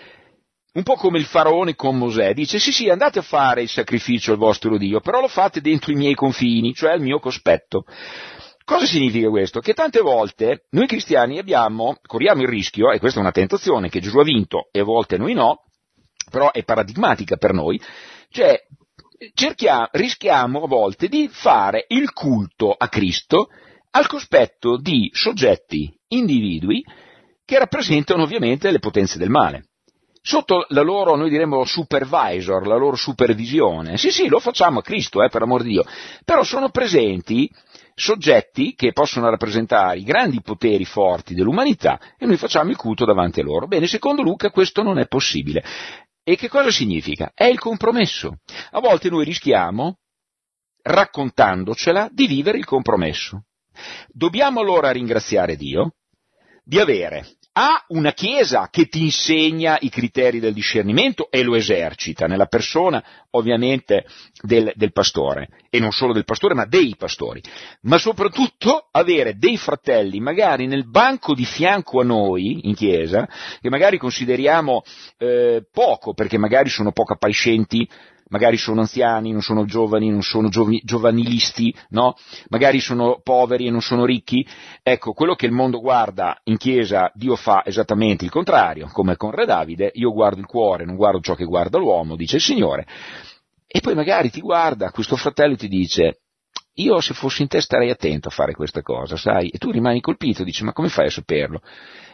Un po' come il faraone con Mosè, dice sì, andate a fare il sacrificio al vostro Dio, però lo fate dentro i miei confini, cioè al mio cospetto. Cosa significa questo? Che tante volte noi cristiani corriamo il rischio, e questa è una tentazione che Gesù ha vinto e a volte noi no, però è paradigmatica per noi, cioè rischiamo a volte di fare il culto a Cristo al cospetto di soggetti, individui, che rappresentano ovviamente le potenze del male. Sotto la loro, noi diremmo supervisor, la loro supervisione. Sì, lo facciamo a Cristo, per amor di Dio, però sono presenti soggetti che possono rappresentare i grandi poteri forti dell'umanità e noi facciamo il culto davanti a loro. Bene, secondo Luca questo non è possibile. E che cosa significa? È il compromesso. A volte noi rischiamo, raccontandocela, di vivere il compromesso. Dobbiamo allora ringraziare Dio di avere una Chiesa che ti insegna i criteri del discernimento e lo esercita nella persona ovviamente del pastore, e non solo del pastore ma dei pastori, ma soprattutto avere dei fratelli magari nel banco di fianco a noi in Chiesa, che magari consideriamo poco perché magari sono poco appariscenti, magari sono anziani, non sono giovani, non sono giovanilisti, no? Magari sono poveri e non sono ricchi. Ecco, quello che il mondo guarda in Chiesa, Dio fa esattamente il contrario, come con Re Davide, io guardo il cuore, non guardo ciò che guarda l'uomo, dice il Signore. E poi magari ti guarda questo fratello e ti dice, io se fossi in te starei attento a fare questa cosa, sai? E tu rimani colpito, dici, ma come fai a saperlo?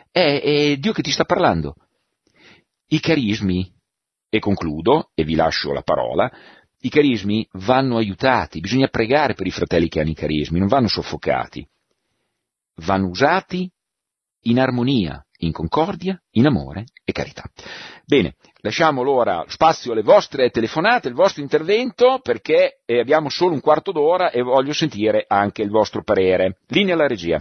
È Dio che ti sta parlando. I carismi, e concludo, e vi lascio la parola, i carismi vanno aiutati, bisogna pregare per i fratelli che hanno i carismi, non vanno soffocati, vanno usati in armonia, in concordia, in amore e carità. Bene, lasciamo ora spazio alle vostre telefonate, il vostro intervento, perché abbiamo solo un quarto d'ora e voglio sentire anche il vostro parere. Linea alla regia.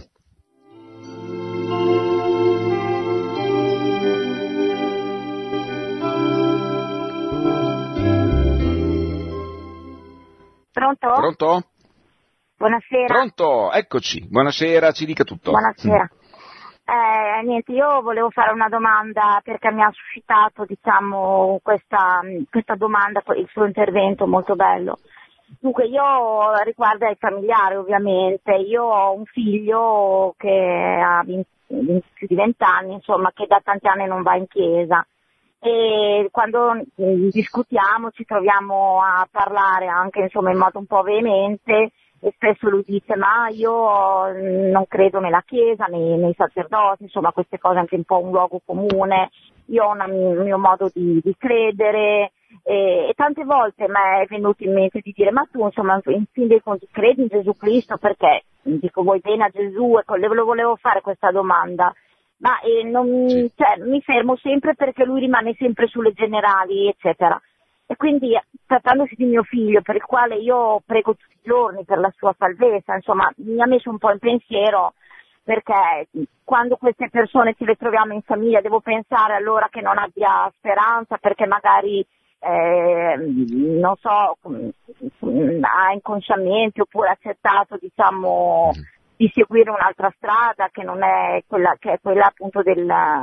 Pronto? Pronto? Buonasera. Pronto, eccoci. Buonasera, ci dica tutto. Buonasera. Niente, io volevo fare una domanda perché mi ha suscitato, diciamo, questa domanda, il suo intervento molto bello. Dunque, io riguarda i familiari, ovviamente. Io ho un figlio che ha più di 20 anni, insomma, che da tanti anni non va in chiesa. E quando discutiamo ci troviamo a parlare anche, insomma, in modo un po' veemente, e spesso lui dice: ma io non credo nella chiesa, nei sacerdoti, insomma, queste cose, anche un po' un luogo comune, io ho un mio modo di credere, e tante volte mi è venuto in mente di dire: ma tu, insomma, in fin dei conti credi in Gesù Cristo? Perché dico, vuoi bene a Gesù? Ecco, le volevo fare questa domanda. Ma mi fermo sempre perché lui rimane sempre sulle generali, eccetera. E quindi, trattandosi di mio figlio, per il quale io prego tutti i giorni per la sua salvezza, insomma, mi ha messo un po' in pensiero, perché quando queste persone ce le troviamo in famiglia devo pensare allora che non abbia speranza, perché magari non so, ha inconsciamente oppure ha accettato, diciamo, di seguire un'altra strada che non è quella, che è quella appunto di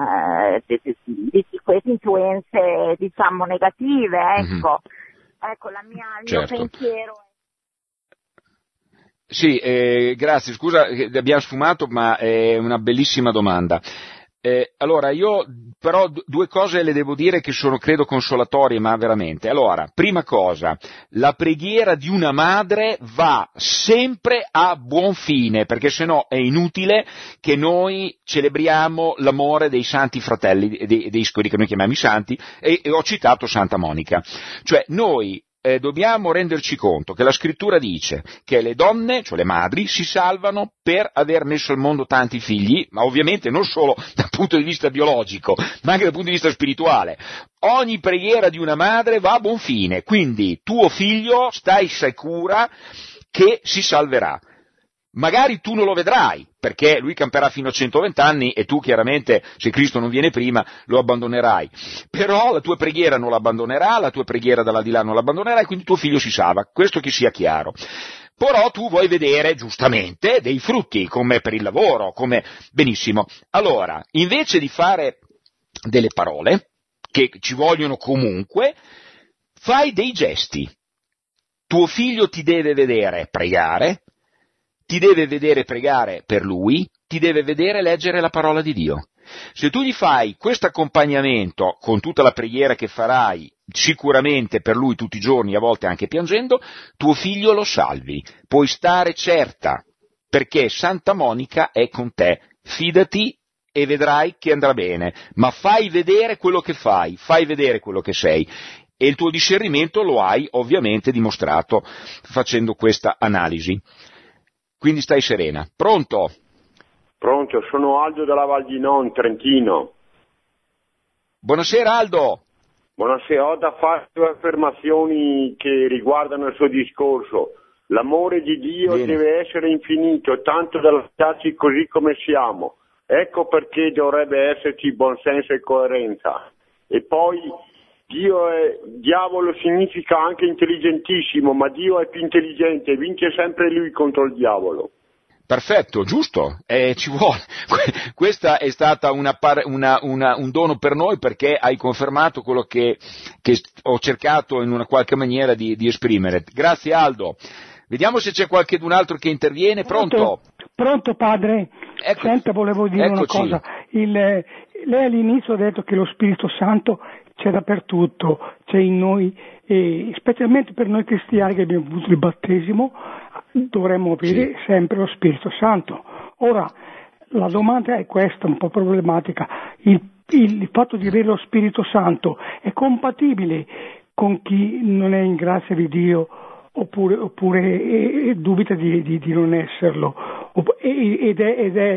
queste influenze, diciamo, negative, ecco. Ecco, il mio pensiero. Sì, grazie, scusa che abbiamo sfumato, ma è una bellissima domanda. Allora, io però due cose le devo dire che sono, credo, consolatorie, ma veramente. Allora, prima cosa, la preghiera di una madre va sempre a buon fine, perché sennò è inutile che noi celebriamo l'amore dei santi fratelli, dei quelli che noi chiamiamo i santi, e ho citato Santa Monica. Cioè, noi dobbiamo renderci conto che la scrittura dice che le donne, cioè le madri, si salvano per aver messo al mondo tanti figli, ma ovviamente non solo dal punto di vista biologico, ma anche dal punto di vista spirituale. Ogni preghiera di una madre va a buon fine, quindi tuo figlio stai sicura che si salverà. Magari tu non lo vedrai, perché lui camperà fino a 120 anni e tu chiaramente, se Cristo non viene prima, lo abbandonerai. Però la tua preghiera non l'abbandonerà, la tua preghiera dall'aldilà non l'abbandonerà, e quindi tuo figlio si salva, questo che sia chiaro. Però tu vuoi vedere, giustamente, dei frutti, come per il lavoro, come benissimo. Allora, invece di fare delle parole, che ci vogliono comunque, fai dei gesti. Tuo figlio ti deve vedere pregare, ti deve vedere pregare per lui, ti deve vedere leggere la parola di Dio. Se tu gli fai questo accompagnamento con tutta la preghiera che farai sicuramente per lui tutti i giorni, a volte anche piangendo, tuo figlio lo salvi. Puoi stare certa, perché Santa Monica è con te. Fidati e vedrai che andrà bene, ma fai vedere quello che fai vedere quello che sei. E il tuo discernimento lo hai ovviamente dimostrato facendo questa analisi. Quindi stai serena. Pronto? Pronto, sono Aldo della Val di Non, Trentino. Buonasera Aldo. Buonasera, ho da fare due affermazioni che riguardano il suo discorso. L'amore di Dio deve essere infinito, tanto da lasciarci così come siamo. Ecco perché dovrebbe esserci buonsenso e coerenza. E poi diavolo significa anche intelligentissimo, ma Dio è più intelligente e vince sempre lui contro il diavolo. Perfetto, giusto, ci vuole. Questa è stata un dono per noi, perché hai confermato quello che ho cercato in una qualche maniera di esprimere. Grazie Aldo. Vediamo se c'è qualcun altro che interviene. Pronto? Pronto padre? Senta, volevo dire eccoci. Una cosa. Lei all'inizio ha detto che lo Spirito Santo c'è dappertutto, c'è in noi, e specialmente per noi cristiani che abbiamo avuto il battesimo dovremmo avere sempre lo Spirito Santo. Ora, la domanda è questa, un po' problematica: il fatto di avere lo Spirito Santo è compatibile con chi non è in grazia di Dio oppure dubita di non esserlo, ed è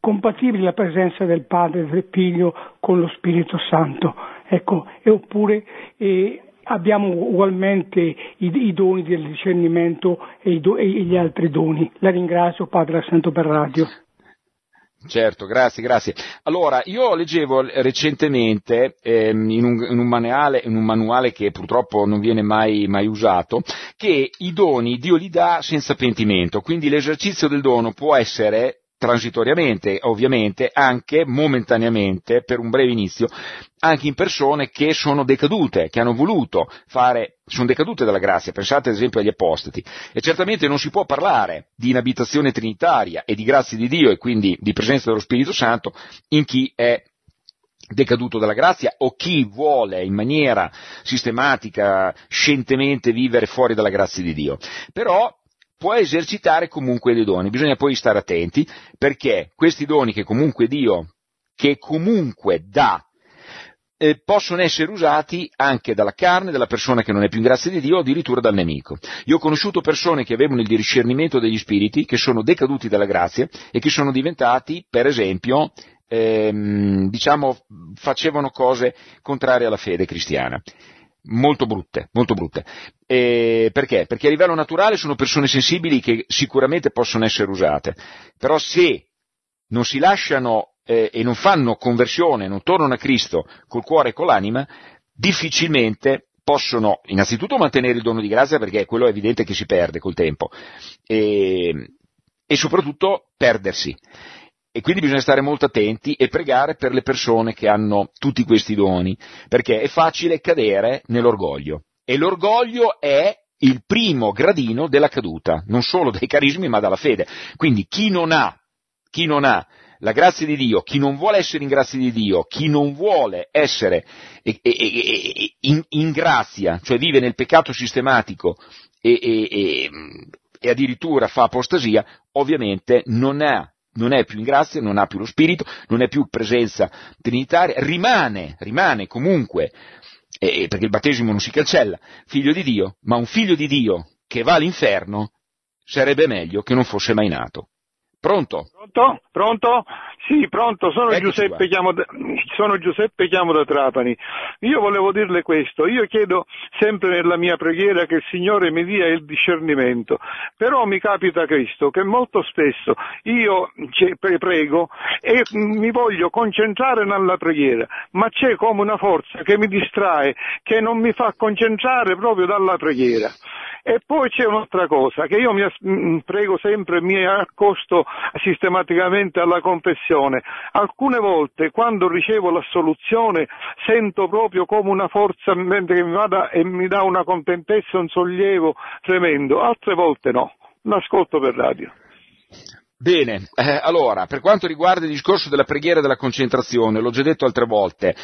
compatibili la presenza del Padre, del Figlio con lo Spirito Santo. Ecco, e oppure abbiamo ugualmente i doni del discernimento e gli altri doni. La ringrazio, Padre Santo, per radio. Certo, grazie. Allora, io leggevo recentemente in un manuale che purtroppo non viene mai usato, che i doni Dio li dà senza pentimento, quindi l'esercizio del dono può essere transitoriamente, ovviamente, anche momentaneamente, per un breve inizio, anche in persone che sono decadute, che hanno voluto sono decadute dalla grazia, pensate ad esempio agli apostati, e certamente non si può parlare di inabitazione trinitaria e di grazia di Dio e quindi di presenza dello Spirito Santo in chi è decaduto dalla grazia o chi vuole in maniera sistematica, scientemente vivere fuori dalla grazia di Dio. Però può esercitare comunque dei doni, bisogna poi stare attenti, perché questi doni che comunque Dio, che comunque dà, possono essere usati anche dalla carne, dalla persona che non è più in grazia di Dio, o addirittura dal nemico. Io ho conosciuto persone che avevano il discernimento degli spiriti, che sono decaduti dalla grazia e che sono diventati, per esempio, facevano cose contrarie alla fede cristiana. Molto brutte. Perché? Perché a livello naturale sono persone sensibili che sicuramente possono essere usate, però se non si lasciano e non fanno conversione, non tornano a Cristo col cuore e con l'anima, difficilmente possono innanzitutto mantenere il dono di grazia, perché quello è evidente che si perde col tempo, e soprattutto perdersi. E quindi bisogna stare molto attenti e pregare per le persone che hanno tutti questi doni, perché è facile cadere nell'orgoglio. E l'orgoglio è il primo gradino della caduta, non solo dai carismi ma dalla fede. Quindi chi non ha la grazia di Dio, chi non vuole essere in grazia di Dio, chi non vuole essere in grazia, cioè vive nel peccato sistematico e addirittura fa apostasia, ovviamente non è più in grazia, non ha più lo Spirito, non è più presenza trinitaria, rimane comunque, perché il battesimo non si cancella, figlio di Dio, ma un figlio di Dio che va all'inferno sarebbe meglio che non fosse mai nato. Pronto? Pronto? Sì, pronto, sono Giuseppe, chiamo da Trapani. Io volevo dirle questo, io chiedo sempre nella mia preghiera che il Signore mi dia il discernimento, però mi capita questo, che molto spesso io prego e mi voglio concentrare nella preghiera, ma c'è come una forza che mi distrae, che non mi fa concentrare proprio dalla preghiera. E poi c'è un'altra cosa, che io prego sempre, mi accosto sistematicamente alla confessione. Alcune volte, quando ricevo l'assoluzione, sento proprio come una forza che mi vada e mi dà una contentezza, un sollievo tremendo. Altre volte no, l'ascolto per radio. Bene, allora, per quanto riguarda il discorso della preghiera e della concentrazione, l'ho già detto altre volte,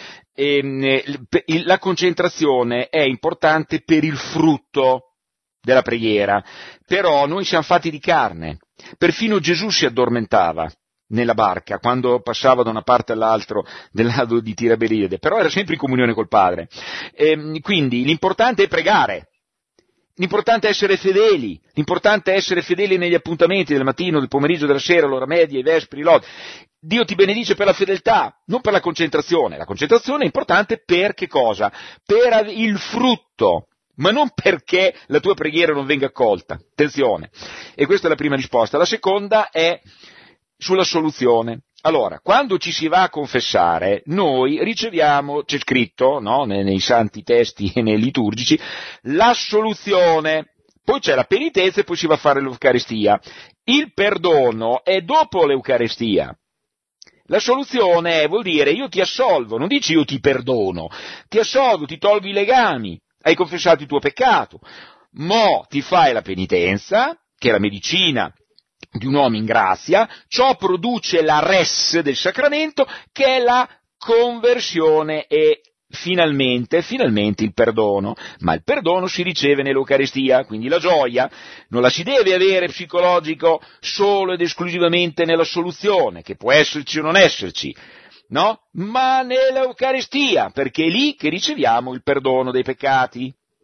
la concentrazione è importante per il frutto della preghiera, però noi siamo fatti di carne, perfino Gesù si addormentava nella barca quando passava da una parte all'altra del lago di Tiberiade, però era sempre in comunione col Padre, quindi l'importante è pregare, l'importante è essere fedeli, l'importante è essere fedeli negli appuntamenti del mattino, del pomeriggio, della sera, l'ora media, i vespri, lodi. Dio ti benedice per la fedeltà, non per la concentrazione. La concentrazione è importante per che cosa? Per il frutto, ma non perché la tua preghiera non venga accolta. Attenzione. E questa è la prima risposta. La seconda è sulla soluzione. Allora, quando ci si va a confessare, noi riceviamo, c'è scritto, no, nei santi testi e nei liturgici, l'assoluzione, poi c'è la penitenza e poi si va a fare l'Eucaristia. Il perdono è dopo l'Eucaristia. La soluzione vuol dire io ti assolvo, non dici io ti perdono, ti assolvo, ti tolgo i legami. Hai confessato il tuo peccato, mo ti fai la penitenza, che è la medicina di un uomo in grazia, ciò produce la res del sacramento, che è la conversione e finalmente il perdono. Ma il perdono si riceve nell'Eucaristia, quindi la gioia non la si deve avere psicologico solo ed esclusivamente nella soluzione, che può esserci o non esserci, no? Ma nell'Eucaristia, perché è lì che riceviamo il perdono dei peccati.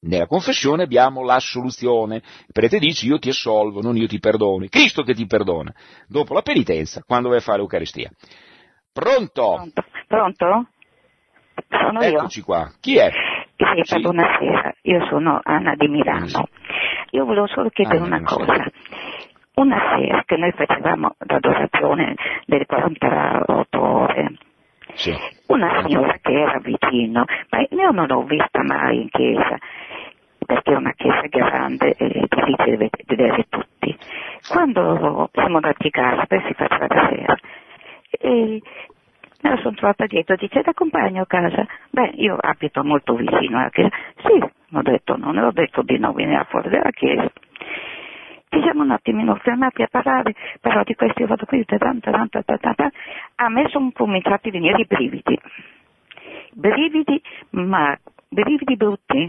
Nella confessione abbiamo l'assoluzione. Il prete dice io ti assolvo, non io ti perdono. È Cristo che ti perdona. Dopo la penitenza, quando vai a fare l'Eucaristia. Pronto? Pronto? Sono Eccoci qua. Chi è? Sì, buonasera. Io sono Anna di Milano. Io volevo solo chiedere una cosa. Una sera che noi facevamo l'adorazione delle 48 ore, sì, una signora che era vicino, ma io non l'ho vista mai in chiesa, perché è una chiesa grande e difficile vedere tutti. Quando siamo andati a casa, poi si faceva da sera, e me la sono trovata dietro, dice ti accompagno a casa? Beh, io abito molto vicino alla chiesa. Sì, ho detto no, non ho detto di no, veniva fuori dalla chiesa. Ci siamo un attimino fermati a parlare, però di questo io vado qui, a me sono cominciati a venire i brividi, ma brividi brutti.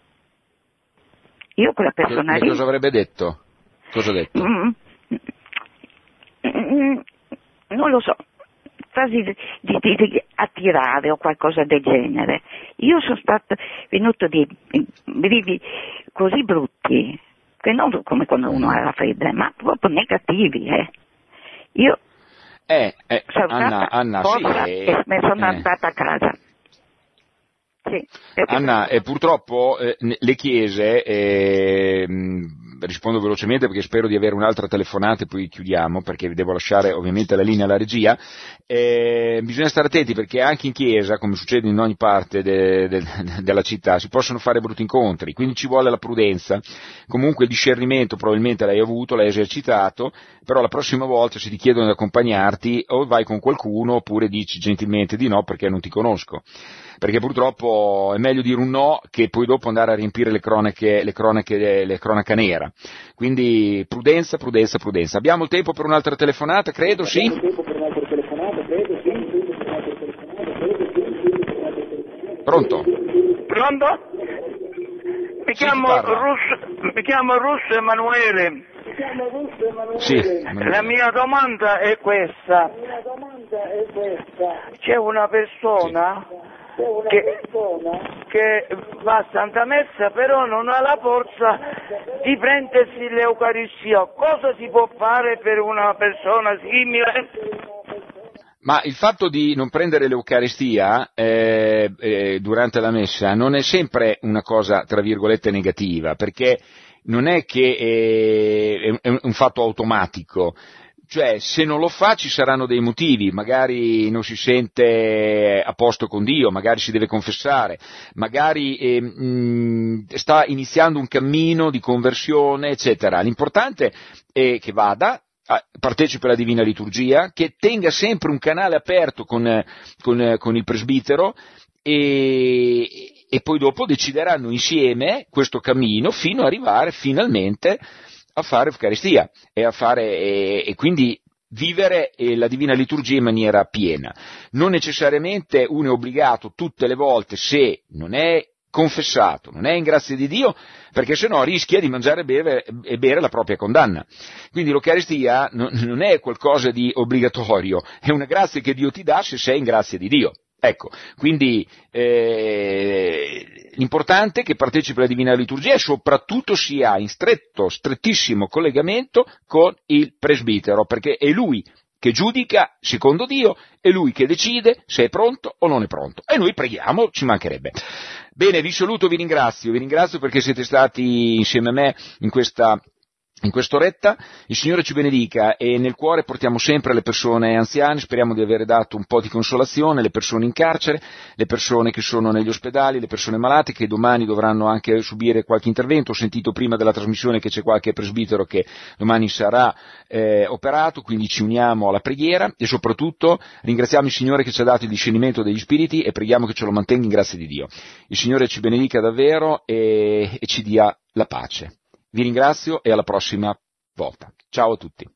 Io quella persona lì... Cosa avrebbe detto? Cosa ha detto? Non lo so, quasi di attirare o qualcosa del genere. Io sono stata venuto di brividi così brutti, che non come quando uno ha la febbre, ma proprio negativi, Io Anna, sì, e me sono andata a casa. Sì, Anna, purtroppo le chiese, rispondo velocemente perché spero di avere un'altra telefonata e poi chiudiamo perché devo lasciare ovviamente la linea alla regia, bisogna stare attenti perché anche in chiesa, come succede in ogni parte della città, si possono fare brutti incontri, quindi ci vuole la prudenza, comunque il discernimento probabilmente l'hai avuto, l'hai esercitato, però la prossima volta se ti chiedono di accompagnarti o vai con qualcuno oppure dici gentilmente di no perché non ti conosco. Perché purtroppo è meglio dire un no che poi dopo andare a riempire le cronache nera. Quindi prudenza. Abbiamo il tempo per un'altra telefonata, credo, sì? Pronto? Pronto? Mi chiamo Russo Emanuele. Sì. La mia domanda è questa. C'è una persona che va a Santa Messa però non ha la forza di prendersi l'Eucaristia. Cosa si può fare per una persona simile? Ma il fatto di non prendere l'Eucaristia durante la messa non è sempre una cosa tra virgolette negativa, perché non è che è un fatto automatico. Cioè, se non lo fa ci saranno dei motivi, magari non si sente a posto con Dio, magari si deve confessare, magari sta iniziando un cammino di conversione, eccetera. L'importante è che vada, partecipi alla Divina Liturgia, che tenga sempre un canale aperto con il presbitero e poi dopo decideranno insieme questo cammino fino ad arrivare finalmente a fare Eucaristia e quindi vivere la Divina Liturgia in maniera piena. Non necessariamente uno è obbligato tutte le volte se non è confessato, non è in grazia di Dio, perché sennò rischia di mangiare e bere la propria condanna. Quindi l'Eucaristia non è qualcosa di obbligatorio, è una grazia che Dio ti dà se sei in grazia di Dio. Ecco, quindi l'importante è che partecipi alla Divina Liturgia e soprattutto sia in strettissimo collegamento con il presbitero, perché è lui che giudica secondo Dio, è lui che decide se è pronto o non è pronto. E noi preghiamo, ci mancherebbe. Bene, vi saluto, vi ringrazio perché siete stati insieme a me in quest'oretta. Il Signore ci benedica e nel cuore portiamo sempre le persone anziane, speriamo di aver dato un po' di consolazione, le persone in carcere, le persone che sono negli ospedali, le persone malate che domani dovranno anche subire qualche intervento. Ho sentito prima della trasmissione che c'è qualche presbitero che domani sarà operato, quindi ci uniamo alla preghiera e soprattutto ringraziamo il Signore che ci ha dato il discernimento degli spiriti e preghiamo che ce lo mantenga in grazia di Dio. Il Signore ci benedica davvero e ci dia la pace. Vi ringrazio e alla prossima volta. Ciao a tutti.